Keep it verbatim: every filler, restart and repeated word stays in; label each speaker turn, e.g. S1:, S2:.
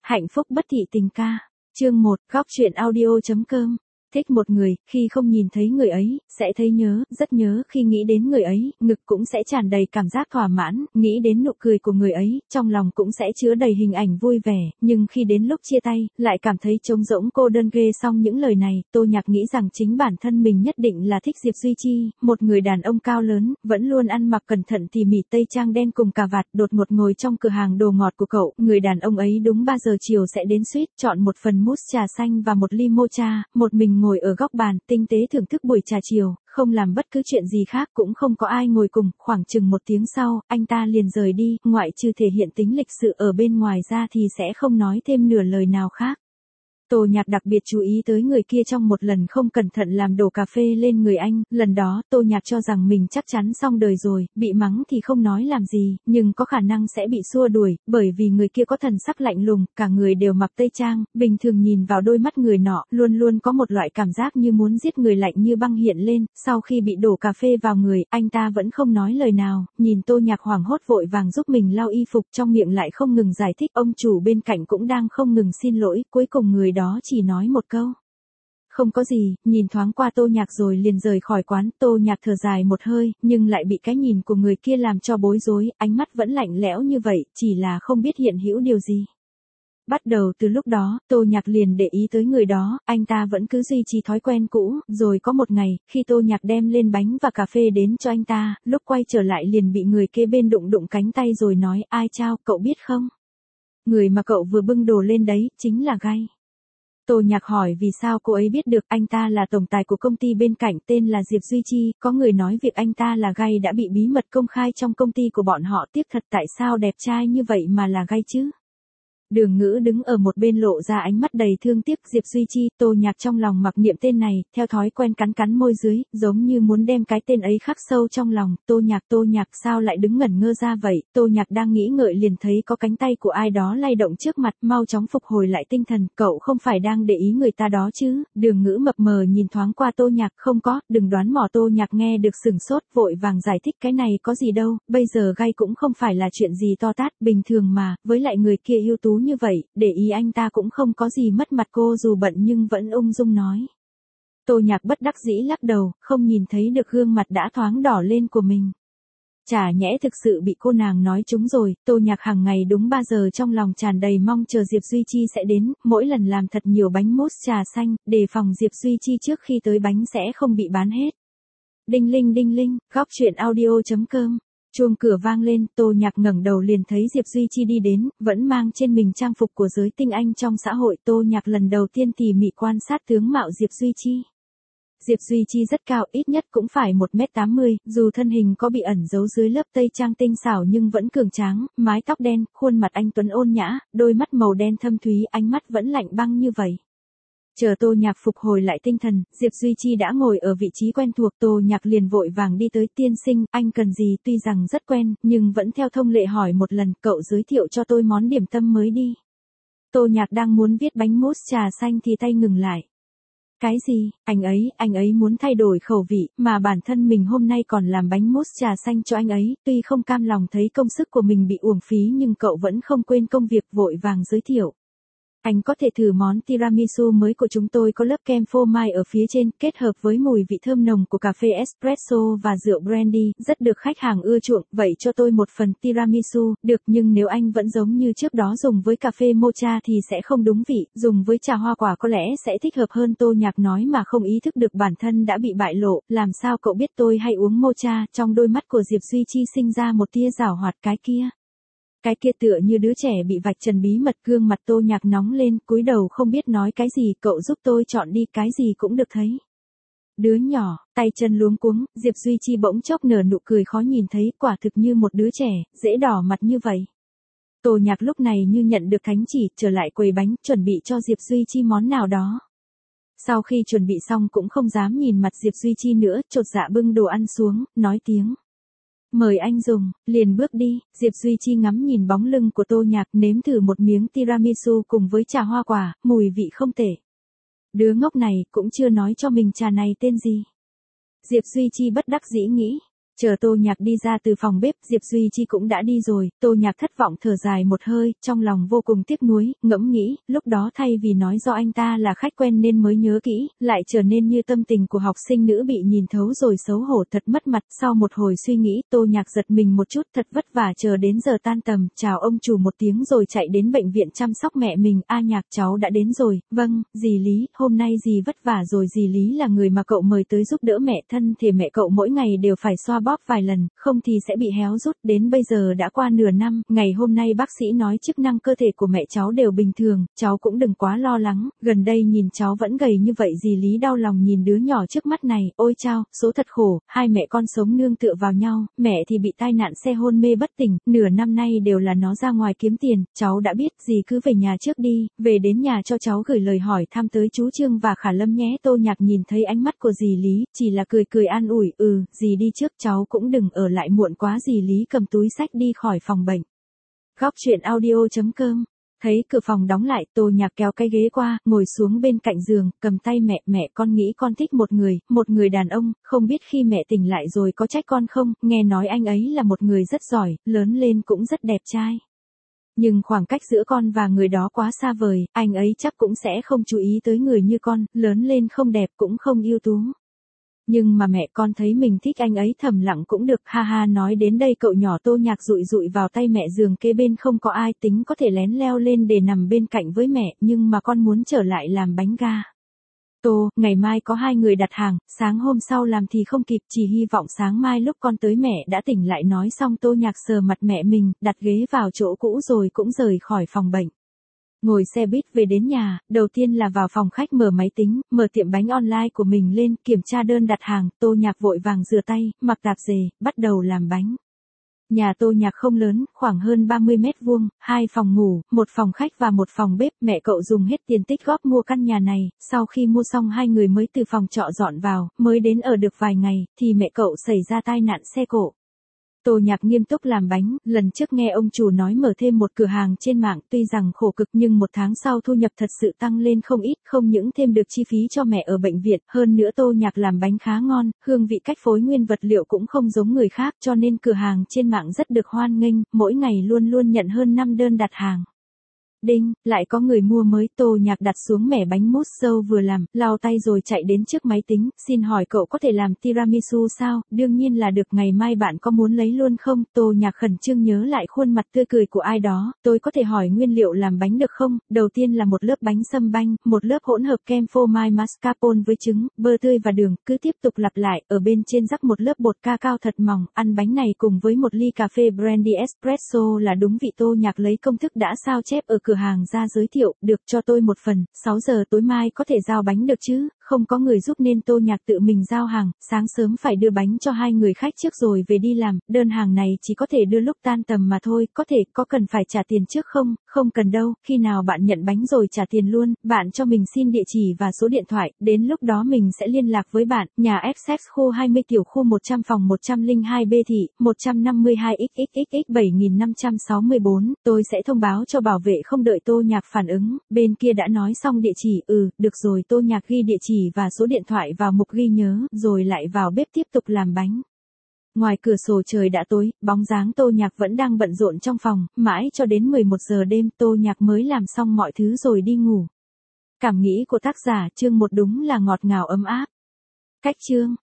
S1: Hạnh phúc bất thị tình ca. Chương một, góc truyện audio.com. Thích một người, khi không nhìn thấy người ấy, sẽ thấy nhớ, rất nhớ khi nghĩ đến người ấy, ngực cũng sẽ tràn đầy cảm giác thỏa mãn, nghĩ đến nụ cười của người ấy, trong lòng cũng sẽ chứa đầy hình ảnh vui vẻ, nhưng khi đến lúc chia tay, lại cảm thấy trống rỗng cô đơn ghê. Xong những lời này, Tô Nhạc nghĩ rằng chính bản thân mình nhất định là thích Diệp Duy Chi, một người đàn ông cao lớn, vẫn luôn ăn mặc cẩn thận tỉ mỉ tây trang đen cùng cà vạt, đột ngột ngồi trong cửa hàng đồ ngọt của cậu, người đàn ông ấy đúng ba giờ chiều sẽ đến suýt, chọn một phần mousse trà xanh và một ly mocha, một mình ngồi ở góc bàn, tinh tế thưởng thức buổi trà chiều, không làm bất cứ chuyện gì khác, cũng không có ai ngồi cùng. Khoảng chừng một tiếng sau, anh ta liền rời đi, ngoại trừ thể hiện tính lịch sự ở bên ngoài ra thì sẽ không nói thêm nửa lời nào khác. Tô Nhạc đặc biệt chú ý tới người kia trong một lần không cẩn thận làm đổ cà phê lên người anh, lần đó Tô Nhạc cho rằng mình chắc chắn xong đời rồi, bị mắng thì không nói làm gì, nhưng có khả năng sẽ bị xua đuổi, bởi vì người kia có thần sắc lạnh lùng, cả người đều mặc tây trang, bình thường nhìn vào đôi mắt người nọ, luôn luôn có một loại cảm giác như muốn giết người lạnh như băng hiện lên. Sau khi bị đổ cà phê vào người, anh ta vẫn không nói lời nào, nhìn Tô Nhạc hoảng hốt vội vàng giúp mình lau y phục, trong miệng lại không ngừng giải thích, ông chủ bên cạnh cũng đang không ngừng xin lỗi, cuối cùng người đó chỉ nói một câu: không có gì, nhìn thoáng qua Tô Nhạc rồi liền rời khỏi quán. Tô Nhạc thở dài một hơi, nhưng lại bị cái nhìn của người kia làm cho bối rối, ánh mắt vẫn lạnh lẽo như vậy, chỉ là không biết hiện hữu điều gì. Bắt đầu từ lúc đó, Tô Nhạc liền để ý tới người đó, anh ta vẫn cứ duy trì thói quen cũ, rồi có một ngày, khi Tô Nhạc đem lên bánh và cà phê đến cho anh ta, lúc quay trở lại liền bị người kế bên đụng đụng cánh tay rồi nói: ai chao, cậu biết không? Người mà cậu vừa bưng đồ lên đấy, chính là Gai. Tô Nhạc hỏi vì sao cô ấy biết được, anh ta là tổng tài của công ty bên cạnh, tên là Diệp Duy Chi, có người nói việc anh ta là Gai đã bị bí mật công khai trong công ty của bọn họ, tiếc thật tại sao đẹp trai như vậy mà là Gai chứ? Đường Ngữ đứng ở một bên lộ ra ánh mắt đầy thương tiếc. Diệp Duy Chi, Tô Nhạc trong lòng mặc niệm tên này, theo thói quen cắn cắn môi dưới, giống như muốn đem cái tên ấy khắc sâu trong lòng. Tô Nhạc, Tô Nhạc sao lại đứng ngẩn ngơ ra vậy? Tô Nhạc đang nghĩ ngợi liền thấy có cánh tay của ai đó lay động trước mặt, mau chóng phục hồi lại tinh thần, cậu không phải đang để ý người ta đó chứ? Đường Ngữ mập mờ nhìn thoáng qua Tô Nhạc, không có, đừng đoán mò. Tô Nhạc nghe được sừng sốt, vội vàng giải thích, cái này có gì đâu, bây giờ Gai cũng không phải là chuyện gì to tát, bình thường mà, với lại người kia ưu tú như vậy, để ý anh ta cũng không có gì mất mặt. Cô dù bận nhưng vẫn ung dung nói. Tô Nhạc bất đắc dĩ lắc đầu, không nhìn thấy được gương mặt đã thoáng đỏ lên của mình. Chả nhẽ thực sự bị cô nàng nói trúng rồi. Tô Nhạc hàng ngày đúng ba giờ trong lòng tràn đầy mong chờ Diệp Duy Chi sẽ đến, mỗi lần làm thật nhiều bánh mousse trà xanh, đề phòng Diệp Duy Chi trước khi tới bánh sẽ không bị bán hết. Đinh linh đinh linh, góc truyện audio.com. Chuông cửa vang lên, Tô Nhạc ngẩng đầu liền thấy Diệp Duy Chi đi đến, vẫn mang trên mình trang phục của giới tinh anh trong xã hội. Tô Nhạc lần đầu tiên tỉ mỉ quan sát tướng mạo Diệp Duy Chi. Diệp Duy Chi rất cao, ít nhất cũng phải một mét tám mươi, dù thân hình có bị ẩn giấu dưới lớp tây trang tinh xảo nhưng vẫn cường tráng, mái tóc đen, khuôn mặt anh tuấn ôn nhã, đôi mắt màu đen thâm thúy, ánh mắt vẫn lạnh băng như vậy. Chờ Tô Nhạc phục hồi lại tinh thần, Diệp Duy Chi đã ngồi ở vị trí quen thuộc. Tô Nhạc liền vội vàng đi tới, tiên sinh, anh cần gì? Tuy rằng rất quen, nhưng vẫn theo thông lệ hỏi một lần, cậu giới thiệu cho tôi món điểm tâm mới đi. Tô Nhạc đang muốn viết bánh mousse trà xanh thì tay ngừng lại. Cái gì? Anh ấy, anh ấy muốn thay đổi khẩu vị, mà bản thân mình hôm nay còn làm bánh mousse trà xanh cho anh ấy, tuy không cam lòng thấy công sức của mình bị uổng phí nhưng cậu vẫn không quên công việc, vội vàng giới thiệu. Anh có thể thử món tiramisu mới của chúng tôi, có lớp kem phô mai ở phía trên, kết hợp với mùi vị thơm nồng của cà phê espresso và rượu brandy, rất được khách hàng ưa chuộng. Vậy cho tôi một phần tiramisu. Được, nhưng nếu anh vẫn giống như trước đó dùng với cà phê mocha thì sẽ không đúng vị, dùng với trà hoa quả có lẽ sẽ thích hợp hơn. Tô Nhạc nói mà không ý thức được bản thân đã bị bại lộ. Làm sao cậu biết tôi hay uống mocha? Trong đôi mắt của Diệp Duy Chi sinh ra một tia giảo hoạt. Cái kia Cái kia tựa như đứa trẻ bị vạch trần bí mật. Gương mặt Tô Nhạc nóng lên, cúi đầu không biết nói cái gì. Cậu giúp tôi chọn đi, cái gì cũng được thấy. Đứa nhỏ, tay chân luống cuống, Diệp Duy Chi bỗng chốc nở nụ cười khó nhìn thấy, quả thực như một đứa trẻ, dễ đỏ mặt như vậy. Tô Nhạc lúc này như nhận được thánh chỉ, trở lại quầy bánh, chuẩn bị cho Diệp Duy Chi món nào đó. Sau khi chuẩn bị xong cũng không dám nhìn mặt Diệp Duy Chi nữa, chột dạ bưng đồ ăn xuống, nói tiếng: mời anh dùng, liền bước đi. Diệp Duy Chi ngắm nhìn bóng lưng của Tô Nhạc, nếm thử một miếng tiramisu cùng với trà hoa quả, mùi vị không tệ. Đứa ngốc này cũng chưa nói cho mình trà này tên gì. Diệp Duy Chi bất đắc dĩ nghĩ. Chờ Tô Nhạc đi ra từ phòng bếp, Diệp Duy Chi cũng đã đi rồi, Tô Nhạc thất vọng thở dài một hơi, trong lòng vô cùng tiếc nuối, ngẫm nghĩ, lúc đó thay vì nói do anh ta là khách quen nên mới nhớ kỹ, lại trở nên như tâm tình của học sinh nữ bị nhìn thấu rồi xấu hổ thật mất mặt. Sau một hồi suy nghĩ, Tô Nhạc giật mình một chút, thật vất vả chờ đến giờ tan tầm, chào ông chủ một tiếng rồi chạy đến bệnh viện chăm sóc mẹ mình. A Nhạc, cháu đã đến rồi. Vâng, dì Lý, hôm nay dì vất vả rồi. Dì Lý là người mà cậu mời tới giúp đỡ mẹ, thân thể mẹ cậu mỗi ngày đều phải xoa bóp vài lần, không thì sẽ bị héo rút. Đến bây giờ đã qua nửa năm, ngày hôm nay bác sĩ nói chức năng cơ thể của mẹ cháu đều bình thường, cháu cũng đừng quá lo lắng, gần đây nhìn cháu vẫn gầy như vậy. Dì Lý đau lòng nhìn đứa nhỏ trước mắt này, ôi chao, số thật khổ, hai mẹ con sống nương tựa vào nhau, mẹ thì bị tai nạn xe hôn mê bất tỉnh, nửa năm nay đều là nó ra ngoài kiếm tiền, cháu đã biết, dì cứ về nhà trước đi, về đến nhà cho cháu gửi lời hỏi thăm tới chú Trương và Khả Lâm nhé. Tô Nhạc nhìn thấy ánh mắt của dì Lý, chỉ là cười cười an ủi, ừ, dì đi trước, cháu cũng đừng ở lại muộn quá. Dì Lý cầm túi xách đi khỏi phòng bệnh. Góc truyện audio.com. Thấy cửa phòng đóng lại, Tô Nhạc kéo cái ghế qua, ngồi xuống bên cạnh giường, cầm tay mẹ, mẹ con nghĩ con thích một người, một người đàn ông, không biết khi mẹ tỉnh lại rồi có trách con không, nghe nói anh ấy là một người rất giỏi, lớn lên cũng rất đẹp trai. Nhưng khoảng cách giữa con và người đó quá xa vời, anh ấy chắc cũng sẽ không chú ý tới người như con, lớn lên không đẹp cũng không ưu tú. Nhưng mà mẹ con thấy mình thích anh ấy thầm lặng cũng được, ha ha. Nói đến đây cậu nhỏ Tô Nhạc dụi dụi vào tay mẹ, giường kế bên không có ai, tính có thể lén leo lên để nằm bên cạnh với mẹ, nhưng mà con muốn trở lại làm bánh ga. Tô, ngày mai có hai người đặt hàng, sáng hôm sau làm thì không kịp, chỉ hy vọng sáng mai lúc con tới mẹ đã tỉnh lại. Nói xong Tô Nhạc sờ mặt mẹ mình, đặt ghế vào chỗ cũ rồi cũng rời khỏi phòng bệnh. Ngồi xe buýt về đến nhà, đầu tiên là vào phòng khách mở máy tính, mở tiệm bánh online của mình lên, kiểm tra đơn đặt hàng. Tô Nhạc vội vàng rửa tay, mặc tạp dề, bắt đầu làm bánh. Nhà Tô Nhạc không lớn, khoảng hơn ba mươi mét vuông, hai phòng ngủ, một phòng khách và một phòng bếp. Mẹ cậu dùng hết tiền tích góp mua căn nhà này, sau khi mua xong hai người mới từ phòng trọ dọn vào, mới đến ở được vài ngày, thì mẹ cậu xảy ra tai nạn xe cộ. Tô Nhạc nghiêm túc làm bánh, lần trước nghe ông chủ nói mở thêm một cửa hàng trên mạng, tuy rằng khổ cực nhưng một tháng sau thu nhập thật sự tăng lên không ít, không những thêm được chi phí cho mẹ ở bệnh viện, hơn nữa Tô Nhạc làm bánh khá ngon, hương vị cách phối nguyên vật liệu cũng không giống người khác, cho nên cửa hàng trên mạng rất được hoan nghênh, mỗi ngày luôn luôn nhận hơn năm đơn đặt hàng. Đinh, lại có người mua mới. Tô Nhạc đặt xuống mẻ bánh mousse dâu vừa làm, lau tay rồi chạy đến trước máy tính, xin hỏi cậu có thể làm tiramisu sao? Đương nhiên là được, ngày mai bạn có muốn lấy luôn không? Tô Nhạc khẩn trương nhớ lại khuôn mặt tươi cười của ai đó, tôi có thể hỏi nguyên liệu làm bánh được không? Đầu tiên là một lớp bánh sâm banh, một lớp hỗn hợp kem phô mai mascarpone với trứng, bơ tươi và đường, cứ tiếp tục lặp lại, ở bên trên rắc một lớp bột cacao thật mỏng, ăn bánh này cùng với một ly cà phê brandy espresso là đúng vị. Tô Nhạc lấy công thức đã sao chép ở cửa hàng ra giới thiệu, được, cho tôi một phần, sáu giờ tối mai có thể giao bánh được chứ? Không có người giúp nên Tô Nhạc tự mình giao hàng, sáng sớm phải đưa bánh cho hai người khách trước rồi về đi làm, đơn hàng này chỉ có thể đưa lúc tan tầm mà thôi, có thể, có cần phải trả tiền trước không? Không cần đâu, khi nào bạn nhận bánh rồi trả tiền luôn, bạn cho mình xin địa chỉ và số điện thoại, đến lúc đó mình sẽ liên lạc với bạn. Nhà Essex khu hai mươi tiểu khu một trăm phòng một trăm lẻ hai B thị, một trăm năm mươi hai x x x x bảy nghìn năm trăm sáu mươi bốn, tôi sẽ thông báo cho bảo vệ. Không đợi Tô Nhạc phản ứng, bên kia đã nói xong địa chỉ, ừ, được rồi. Tô Nhạc ghi địa chỉ và số điện thoại vào mục ghi nhớ, rồi lại vào bếp tiếp tục làm bánh. Ngoài cửa sổ trời đã tối, bóng dáng Tô Nhạc vẫn đang bận rộn trong phòng, mãi cho đến mười một giờ đêm Tô Nhạc mới làm xong mọi thứ rồi đi ngủ. Cảm nghĩ của tác giả chương một đúng là ngọt ngào ấm áp. Cách chương